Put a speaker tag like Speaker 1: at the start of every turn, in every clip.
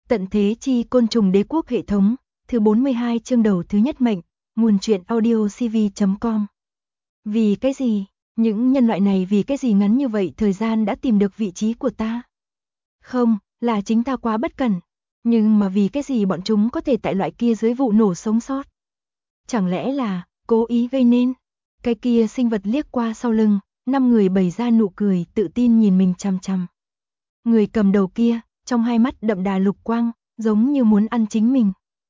Speaker 1: Tận thế chi côn trùng đế quốc hệ thống, thứ 42 chương đầu thứ nhất mệnh, nguồn truyện audio cv.com. Vì cái gì? Những nhân loại này vì cái gì ngắn như vậy thời gian đã tìm được vị trí của ta? Không, là chính ta quá bất cẩn. Nhưng mà vì cái gì bọn chúng có thể tại loại kia dưới vụ nổ sống sót? Chẳng lẽ là cố ý gây nên? Cái kia sinh vật liếc qua sau lưng, 5 người bày ra nụ cười tự tin nhìn mình chằm chằm. Người cầm đầu kia, trong hai mắt đậm đà lục quang, giống như muốn ăn chính mình.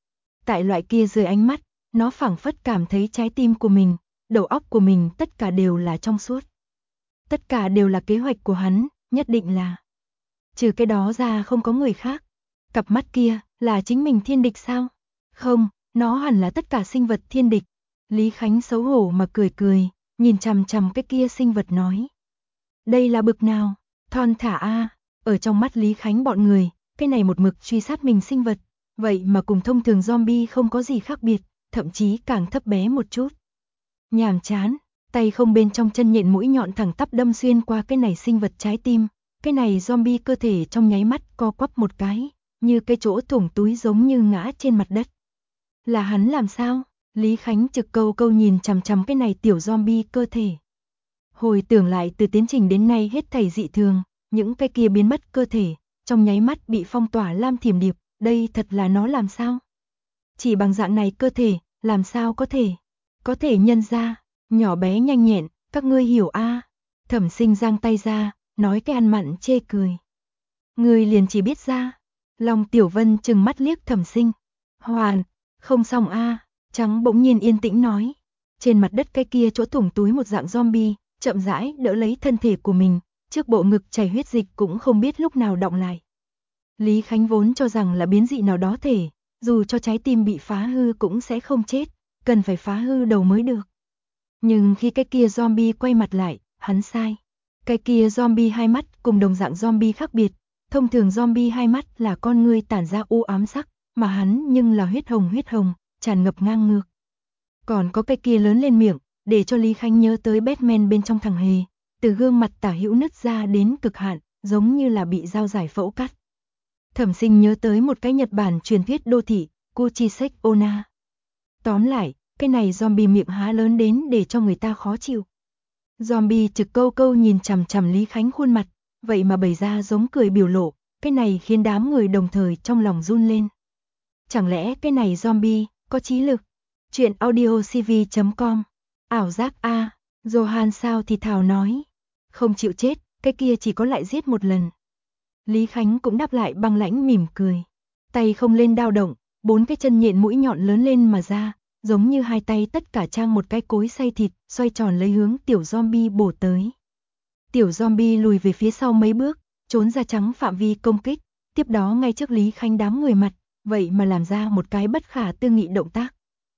Speaker 1: Tại loại kia dưới ánh mắt, nó phảng phất cảm thấy trái tim của mình, đầu óc của mình tất cả đều là trong suốt. Tất cả đều là kế hoạch của hắn, nhất định là. Trừ cái đó ra không có người khác. Cặp mắt kia, là chính mình thiên địch sao? Không, nó hẳn là tất cả sinh vật thiên địch. Lý Khánh xấu hổ mà cười cười, nhìn chằm chằm cái kia sinh vật nói. Đây là bực nào? Thon thả a. Ở trong mắt Lý Khánh bọn người, cái này một mực truy sát mình sinh vật, vậy mà cùng thông thường zombie không có gì khác biệt, thậm chí càng thấp bé một chút. Nhàm chán, tay không bên trong chân nhện mũi nhọn thẳng tắp đâm xuyên qua cái này sinh vật trái tim, cái này zombie cơ thể trong nháy mắt co quắp một cái, như cái chỗ thủng túi giống như ngã trên mặt đất. Là hắn làm sao? Lý Khánh trực câu câu nhìn chằm chằm cái này tiểu zombie cơ thể. Hồi tưởng lại từ tiến trình đến nay hết thảy dị thường, những cái kia biến mất cơ thể, trong nháy mắt bị phong tỏa lam thiểm điệp, đây thật là nó làm sao? Chỉ bằng dạng này cơ thể, làm sao có thể nhân ra, nhỏ bé nhanh nhẹn, các ngươi hiểu a? Thẩm Sinh giang tay ra, nói cái ăn mặn chê cười. Ngươi liền chỉ biết ra. Long Tiểu Vân trừng mắt liếc Thẩm Sinh. Hoàn, không xong a. Trắng bỗng nhiên yên tĩnh nói. Trên mặt đất cái kia chỗ thủng túi một dạng zombie, chậm rãi đỡ lấy thân thể của mình, trước bộ ngực chảy huyết dịch cũng không biết lúc nào đọng lại. Lý Khánh vốn cho rằng là biến dị nào đó thể, dù cho trái tim bị phá hư cũng sẽ không chết, cần phải phá hư đầu mới được. Nhưng khi cái kia zombie quay mặt lại, hắn sai. Cái kia zombie hai mắt cùng đồng dạng zombie khác biệt, thông thường zombie hai mắt là con ngươi tản ra u ám sắc, mà hắn nhưng là huyết hồng, tràn ngập ngang ngược. Còn có cái kia lớn lên miệng, để cho Lý Khánh nhớ tới Batman bên trong thằng hề, từ gương mặt tả hữu nứt ra đến cực hạn, giống như là bị dao giải phẫu cắt. Thẩm Sinh nhớ tới một cái Nhật Bản truyền thuyết đô thị, Kuchiseki Onna. Tóm lại, cái này zombie miệng há lớn đến để cho người ta khó chịu. Zombie trực câu câu nhìn chằm chằm Lý Khánh khuôn mặt, vậy mà bày ra giống cười biểu lộ, cái này khiến đám người đồng thời trong lòng run lên. Chẳng lẽ cái này zombie có trí lực? Chuyện audio cv.com. Ảo giác a. Johan sao thì thào nói. Không chịu chết, cái kia chỉ có lại giết một lần. Lý Khánh cũng đáp lại băng lãnh mỉm cười. Tay không lên dao động, 4 cái chân nhện mũi nhọn lớn lên mà ra, giống như hai tay tất cả trang một cái cối xay thịt, xoay tròn lấy hướng tiểu zombie bổ tới. Tiểu zombie lùi về phía sau mấy bước, trốn ra trắng phạm vi công kích, tiếp đó ngay trước Lý Khánh đám người mặt, vậy mà làm ra một cái bất khả tư nghị động tác.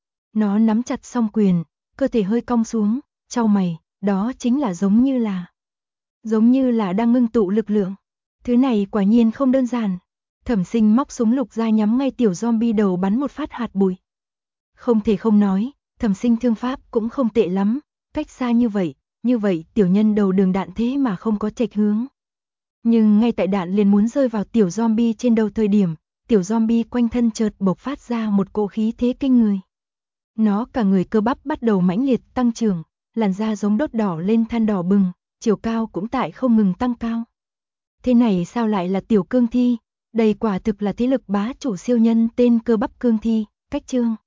Speaker 1: Nó nắm chặt song quyền, cơ thể hơi cong xuống, chau mày, đó chính là giống như là đang ngưng tụ lực lượng. Thứ này quả nhiên không đơn giản. Thẩm Sinh móc súng lục ra nhắm ngay tiểu zombie đầu bắn một phát hạt bụi. Không thể không nói, Thẩm Sinh thương pháp cũng không tệ lắm, cách xa như vậy tiểu nhân đầu đường đạn thế mà không có chệch hướng. Nhưng ngay tại đạn liền muốn rơi vào tiểu zombie trên đầu thời điểm, tiểu zombie quanh thân chợt bộc phát ra một cỗ khí thế kinh người. Nó cả người cơ bắp bắt đầu mãnh liệt tăng trưởng, làn da giống đốt đỏ lên than đỏ bừng, chiều cao cũng tại không ngừng tăng cao. Thế này sao lại là tiểu cương thi? Đây quả thực là thế lực bá chủ siêu nhân tên cơ bắp cương thi, cách chương.